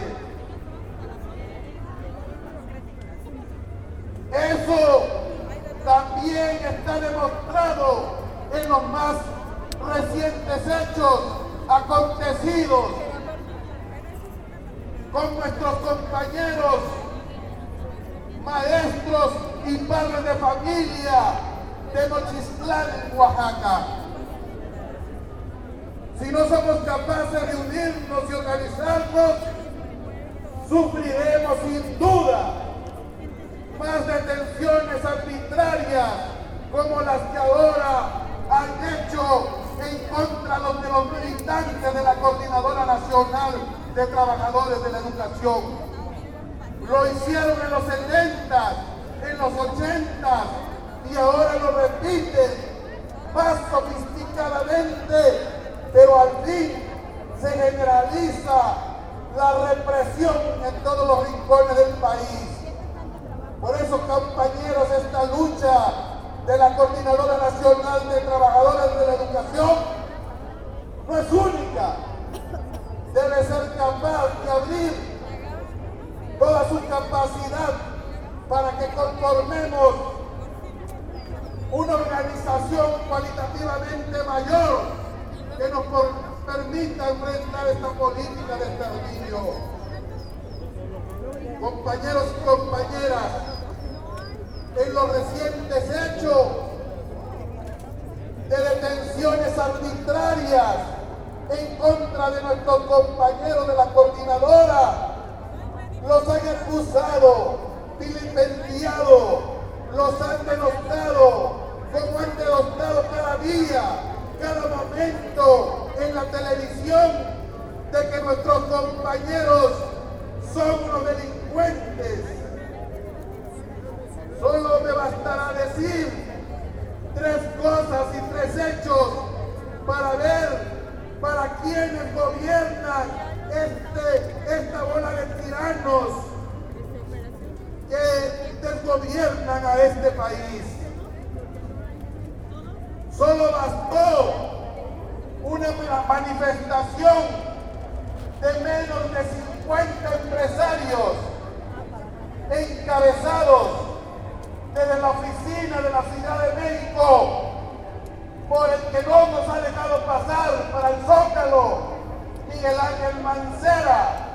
Eso también está demostrado en los más recientes hechos acontecidos con nuestros compañeros maestros y padres de familia de Nochistlán en Oaxaca. Si no somos capaces de unirnos y organizarnos, sufriremos sin duda más detenciones arbitrarias como las que ahora han hecho en contra de los militantes de la Coordinadora Nacional de Trabajadores de la Educación. Lo hicieron en los 70, en los 80 y ahora lo repiten más sofisticadamente, pero al fin se generaliza la represión en todos los rincones del país. Por eso, compañeros, esta lucha de la Coordinadora Nacional de Trabajadores de la Educación no es única. Debe ser capaz de abrir toda su capacidad para que conformemos una organización cualitativamente mayor que nos permita enfrentar esta política de exterminio. Compañeros y compañeras, en los recientes hechos de detenciones arbitrarias en contra de nuestros compañeros de la coordinadora, los han acusado, vilipendiado, los han denostado, como han denostado cada día, cada momento en la televisión, de que nuestros compañeros son unos delincuentes. Solo me bastará decir 3 cosas y 3 hechos para ver para quienes gobiernan esta bola de tiranos que desgobiernan a este país. Solo bastó una manifestación de menos de 50 empresarios encabezados desde la oficina de la Ciudad de México, por el que no nos ha dejado pasar para el Zócalo, Miguel Ángel Mancera,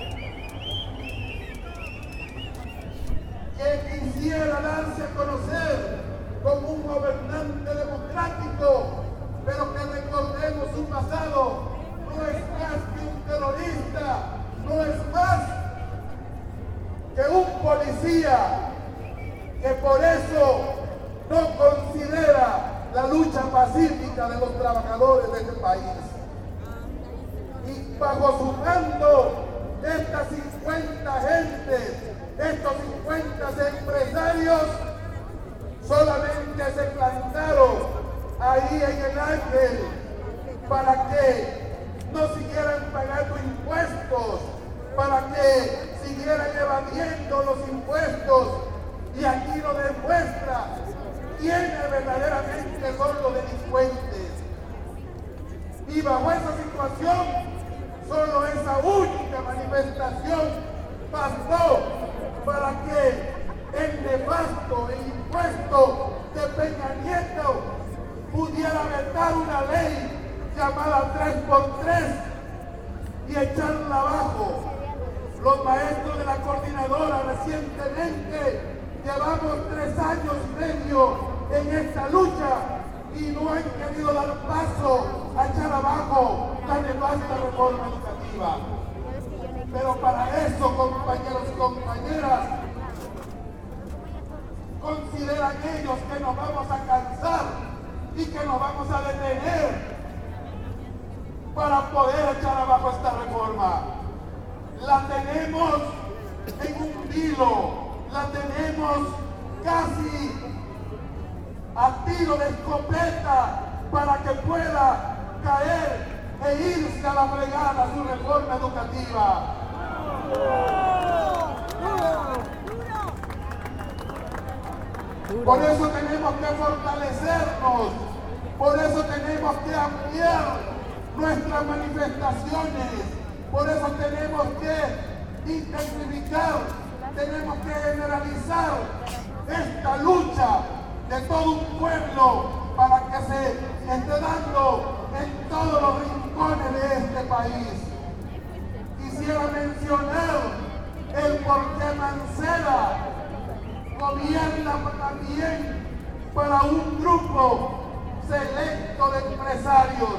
quien quisiera darse a conocer como un gobernante democrático, pero que recordemos su pasado, no es más que un terrorista, no es más que un policía que por eso no considera la lucha pacífica de los trabajadores de este país. Y bajo su mando, estas 50 gentes, estos 50 empresarios, solamente se plantaron ahí en el Ángel para que no siguieran pagando impuestos, para que siguieran evadiendo los impuestos. Y aquí lo demuestra quiénes verdaderamente son los delincuentes. Y bajo esa situación, solo esa única manifestación bastó Llevamos 3 años y medio en esta lucha y no han querido dar paso a echar abajo la nefasta reforma educativa. Pero para eso, compañeros y compañeras, consideran ellos que nos vamos a cansar y que nos vamos a detener para poder echar abajo esta reforma. La tenemos en un hilo, la tenemos casi a tiro de escopeta para que pueda caer e irse a la fregada su reforma educativa. Por eso tenemos que fortalecernos, por eso tenemos que ampliar nuestras manifestaciones, por eso tenemos que intensificar, tenemos que generalizar esta lucha de todo un pueblo para que se esté dando en todos los rincones de este país. Quisiera mencionar el por qué Mancera gobierna también para un grupo selecto de empresarios.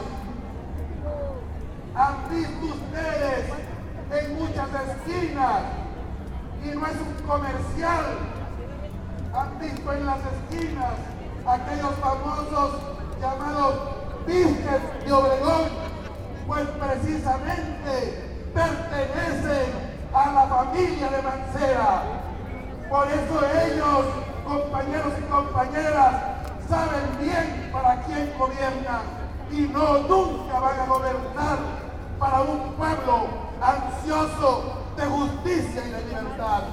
Han visto ustedes en muchas esquinas, y no es un comercial, han visto en las esquinas aquellos famosos llamados Vizques de Obregón, pues precisamente pertenecen a la familia de Mancera. Por eso ellos, compañeros y compañeras, saben bien para quién gobiernan y nunca van a gobernar para un pueblo ansioso de justicia y de libertad.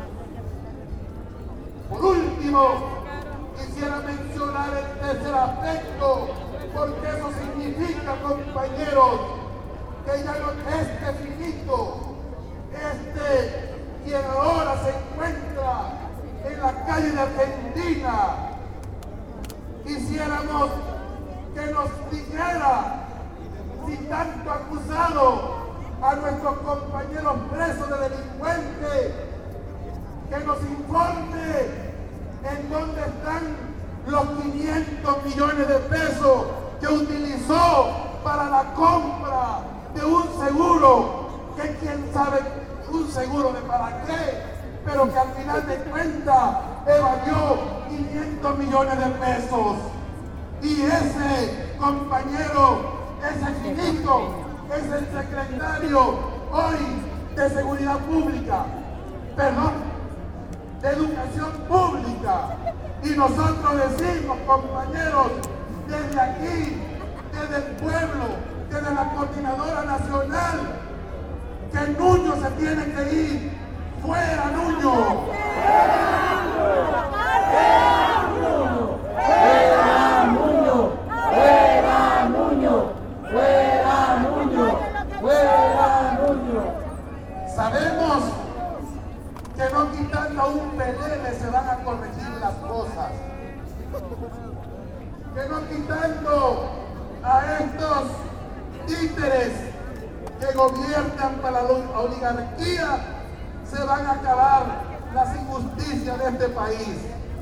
Por último, quisiera mencionar el tercer aspecto, porque eso significa, compañeros, que ya no es finito, quien ahora se encuentra en la calle de Argentina. Quisiéramos que nos dijera si tanto acusado a nuestros compañeros presos de delincuentes, que nos informe en dónde están los 500 millones de pesos que utilizó para la compra de un seguro, que quién sabe un seguro de para qué, pero que al final de cuentas evadió 500 millones de pesos. Y ese compañero, ese finito, es el secretario hoy de Seguridad Pública, de Educación Pública. Y nosotros decimos, compañeros, desde aquí, desde el pueblo, desde la Coordinadora Nacional, que Nuño se tiene que ir. ¡Fuera Nuño! ¡Fuera Nuño! ¡Fuera Nuño! ¡Fuera Nuño! ¡Fuera Nuño! ¡Fuera Nuño! Sabemos que no quitando a un pelele se van a corregir las cosas. Que no quitando a estos títeres que gobiernan para la oligarquía se van a acabar las injusticias de este país.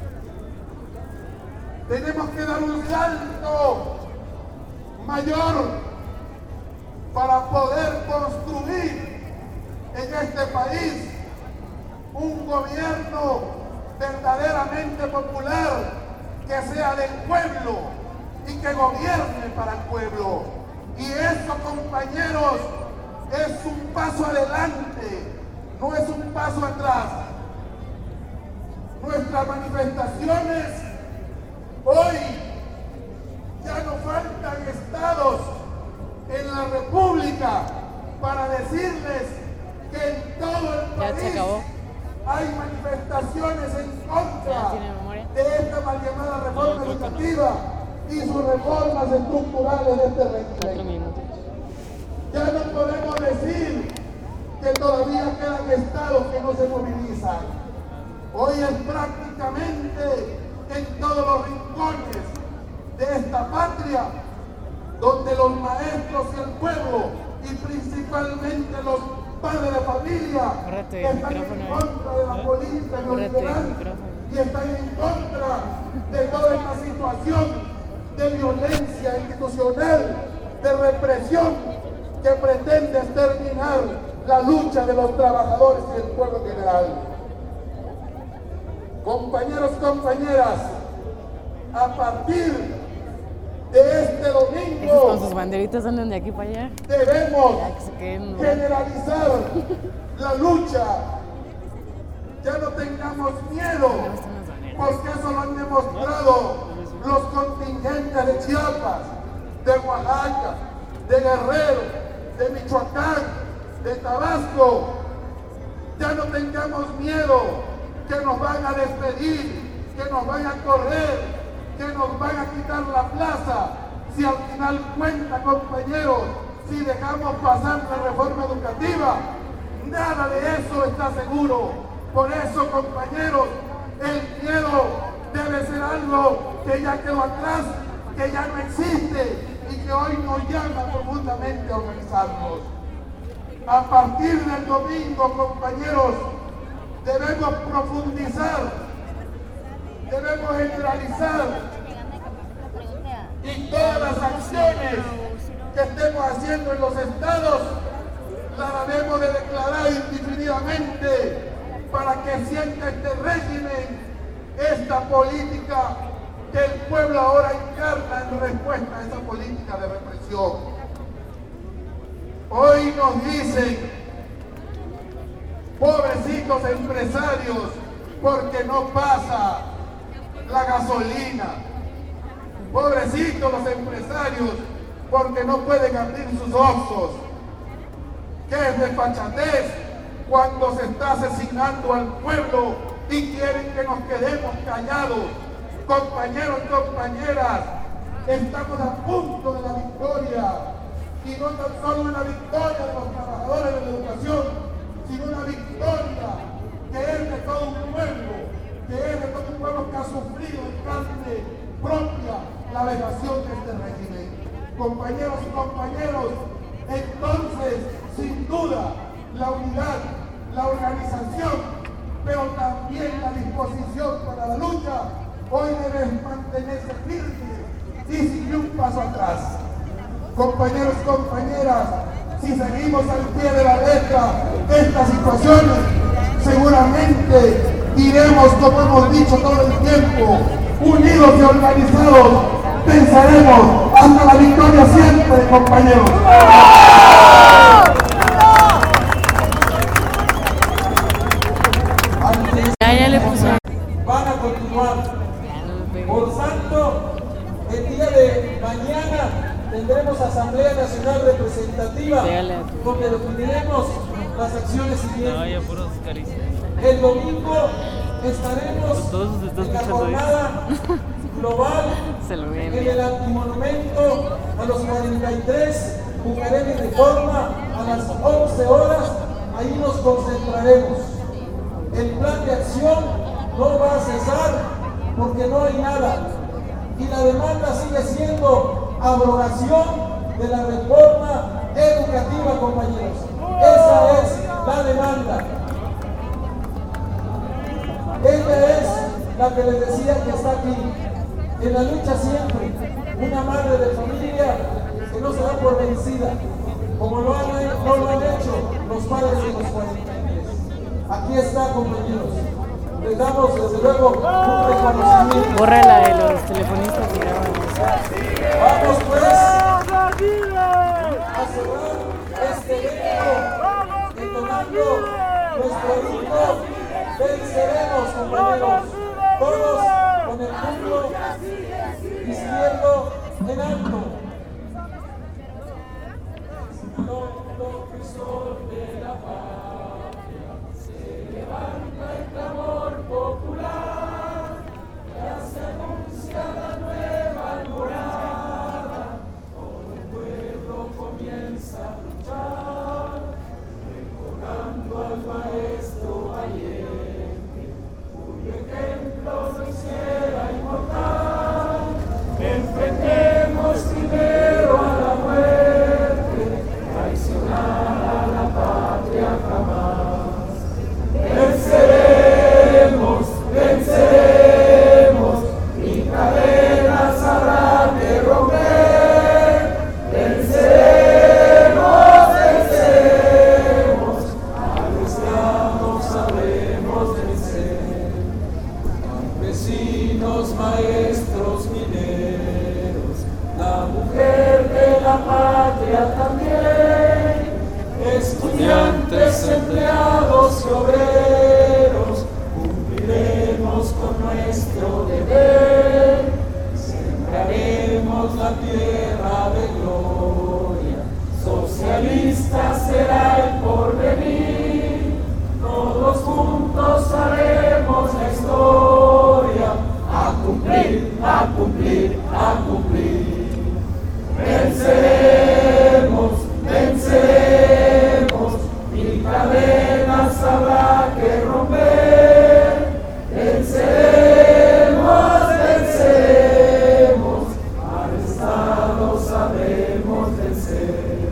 Tenemos que dar un salto mayor para poder construir en este país un gobierno verdaderamente popular, que sea del pueblo y que gobierne para el pueblo. Y eso, compañeros, es un paso adelante, no es un paso atrás. Nuestras manifestaciones hoy ya no faltan estados en la República para decirles que en todo el país hay manifestaciones en contra de esta mal llamada reforma educativa y sus reformas estructurales de este régimen. Ya no podemos decir que todavía quedan estados que no se movilizan. Hoy es prácticamente en todos los rincones de esta patria donde los maestros y el pueblo, y principalmente los padres de familia, están en contra de la política neoliberal y están en contra de toda esta situación de violencia institucional, de represión que pretende exterminar la lucha de los trabajadores y del pueblo en general. Compañeros, compañeras, a partir de este domingo, con sus banderitas andan de aquí para allá. Debemos que generalizar la lucha. Ya no tengamos miedo, porque eso lo han demostrado los contingentes de Chiapas, de Oaxaca, de Guerrero, de Michoacán, de Tabasco. Ya no tengamos miedo que nos van a despedir, que nos van a correr, que nos van a quitar la plaza. Si al final cuenta, compañeros, si dejamos pasar la reforma educativa, nada de eso está seguro. Por eso, compañeros, el miedo debe ser algo que ya quedó atrás, que ya no existe y que hoy nos llama profundamente a organizarnos. A partir del domingo, compañeros, debemos profundizar, debemos generalizar, y todas las acciones que estemos haciendo en los estados las debemos de declarar indefinidamente para que sienta este régimen esta política que el pueblo ahora encarna en respuesta a esa política de represión. Hoy nos dicen, pobrecitos empresarios, porque no pasa la gasolina. Pobrecitos los empresarios, porque no pueden abrir sus oxos. ¿Qué es desfachatez cuando se está asesinando al pueblo y quieren que nos quedemos callados? Compañeros y compañeras, estamos a punto de la victoria, y no tan solo una victoria de los trabajadores de la educación, sino una victoria que es de todo un pueblo, que ha sufrido en carne propia la vejación de este régimen. Compañeros y compañeros, entonces, sin duda, la unidad, la organización, pero también la disposición para la lucha, hoy debe mantenerse firme y sin un paso atrás. Compañeros y compañeras, si seguimos al pie de la letra estas situaciones, seguramente iremos, como hemos dicho todo el tiempo, unidos y organizados, venceremos hasta la victoria siempre, compañeros. Ya le puse. Van a continuar. Por tanto, el día de mañana tendremos Asamblea Nacional Representativa, donde definiremos las acciones siguientes. El domingo estaremos en la jornada global en el antimonumento a los 43, Jugarén y Reforma, a las 11 horas. Ahí nos concentraremos. El plan de acción no va a cesar porque no hay nada. Y la demanda sigue siendo abrogación de la reforma educativa, compañeros. Esa es la demanda. Ella es la que les decía que está aquí. En la lucha siempre, una madre de familia que no se da por vencida, como no lo han hecho los padres de los 43. Aquí está, compañeros. Les damos, desde luego, un reconocimiento. Borra la de los telefonistas que graban. Vamos, pues, a cerrar este evento entonando nuestro grito. Venceremos, compañeros. Todos con el puño izquierdo en alto. Cristo de la paz, se levanta el clamor popular, ya se anuncia la nueva morada, todo el pueblo comienza a luchar, recordando al maestro Allende, cuyo ejemplo lo hiciera inmortal. Enfrentemos primero a la muerte, traicionar a la paz. los maestros mineros, la mujer de la patria también, estudiantes, empleados y obreros, cumpliremos con nuestro deber, sembraremos la tierra de gloria, socialista será el porvenir, todos juntos haremos la historia, a cumplir, a cumplir, a cumplir. Venceremos, venceremos, mil cadenas habrá que romper. Venceremos, venceremos, al Estado sabremos vencer.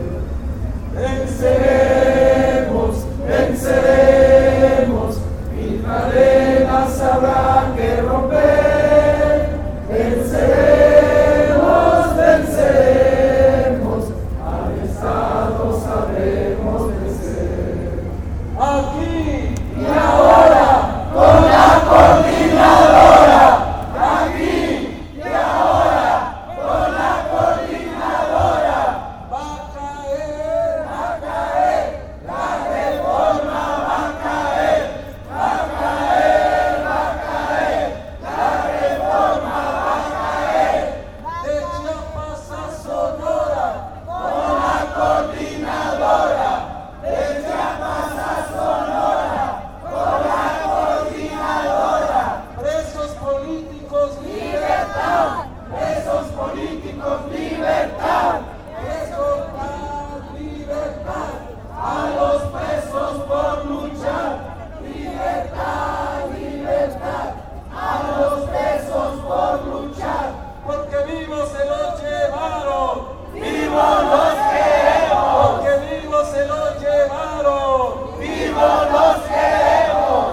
Venceremos, venceremos, mil cadenas habrá que romper. Venceremos, venceremos, al Estado sabremos vencer. Aquí y ahora, con la coordinadora. Aquí y ahora, con la coordinadora. Va a caer, la reforma va a caer, va a caer, va a caer, la reforma va a caer. De Chiapas a Sonora, con la coordinadora. De Chiapas a Sonora, con la coordinadora. Presos políticos, libertad. Presos políticos, libertad. Libertad, libertad. A los presos por luchar. Libertad, libertad. A los presos por luchar. Porque vivos se los llevaron. ¡Vivos los queremos! Porque vivos se los llevaron. ¡Vivos los queremos!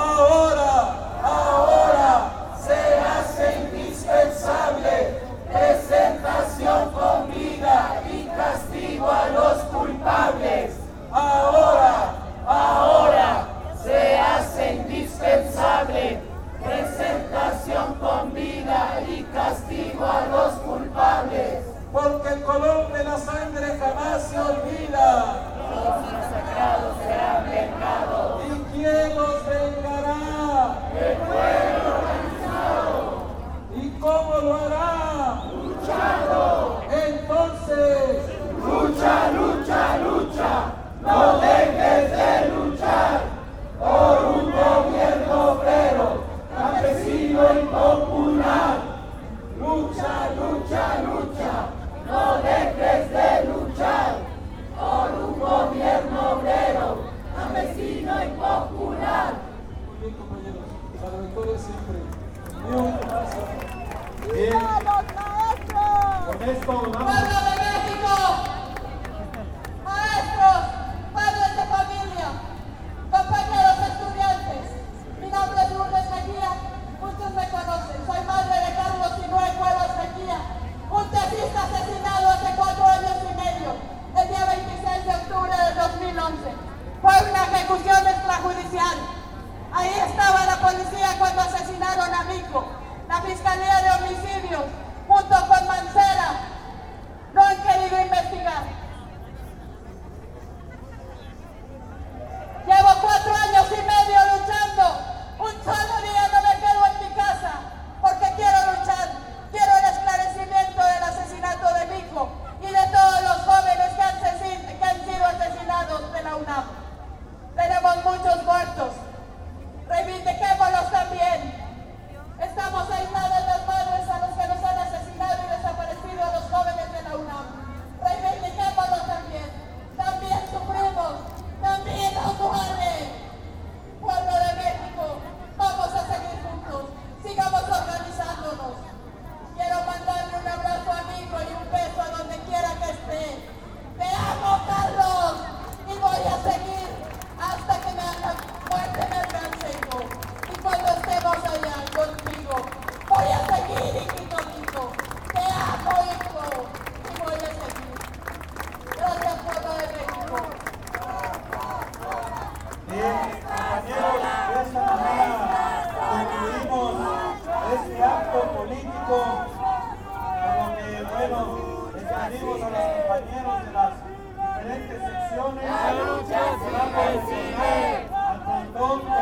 Ahora se hace indispensable presentación con vida y castigo a los culpables. Ahora se hace indispensable presentación con vida y castigo a los culpables. Porque el color de la sangre jamás se olvida. Los masacrados serán vengados. ¿Y quién los vengará? El pueblo organizado. ¿Y cómo lo hará? Luchando. Entonces, lucha, lucha, lucha. No dejes de luchar por un gobierno obrero, campesino y popular. Lucha, lucha, lucha. No dejes de luchar por un gobierno obrero, campesino y popular. Muy bien, compañeros. La victoria siempre. Ni un paso. Bien. ¡Viva los maestros! Con esto vamos. ¡Pueblo de México! Maestros, padres de familia, compañeros estudiantes, mi nombre es Lourdes Mejía, muchos me conocen, soy madre de Carlos Sinué Cuevas Mejía, un tesista asesinado hace 4 años y medio, el día 26 de octubre del 2011. Fue una ejecución extrajudicial. Ahí estaba la policía cuando asesinaron a mi hijo, la Fiscalía de Homicidios, junto con Mancera, no han querido investigar. Llevo 4 años y medio luchando. Un solo día no me quedo en mi casa porque quiero luchar. Quiero el esclarecimiento del asesinato de mi hijo y de todos los jóvenes que han sido asesinados de la UNAM. Tenemos muchos muertos. Reivindiquémoslos también. Estamos aisladas las madres a los que nos han pedimos a los compañeros de las diferentes secciones al plantón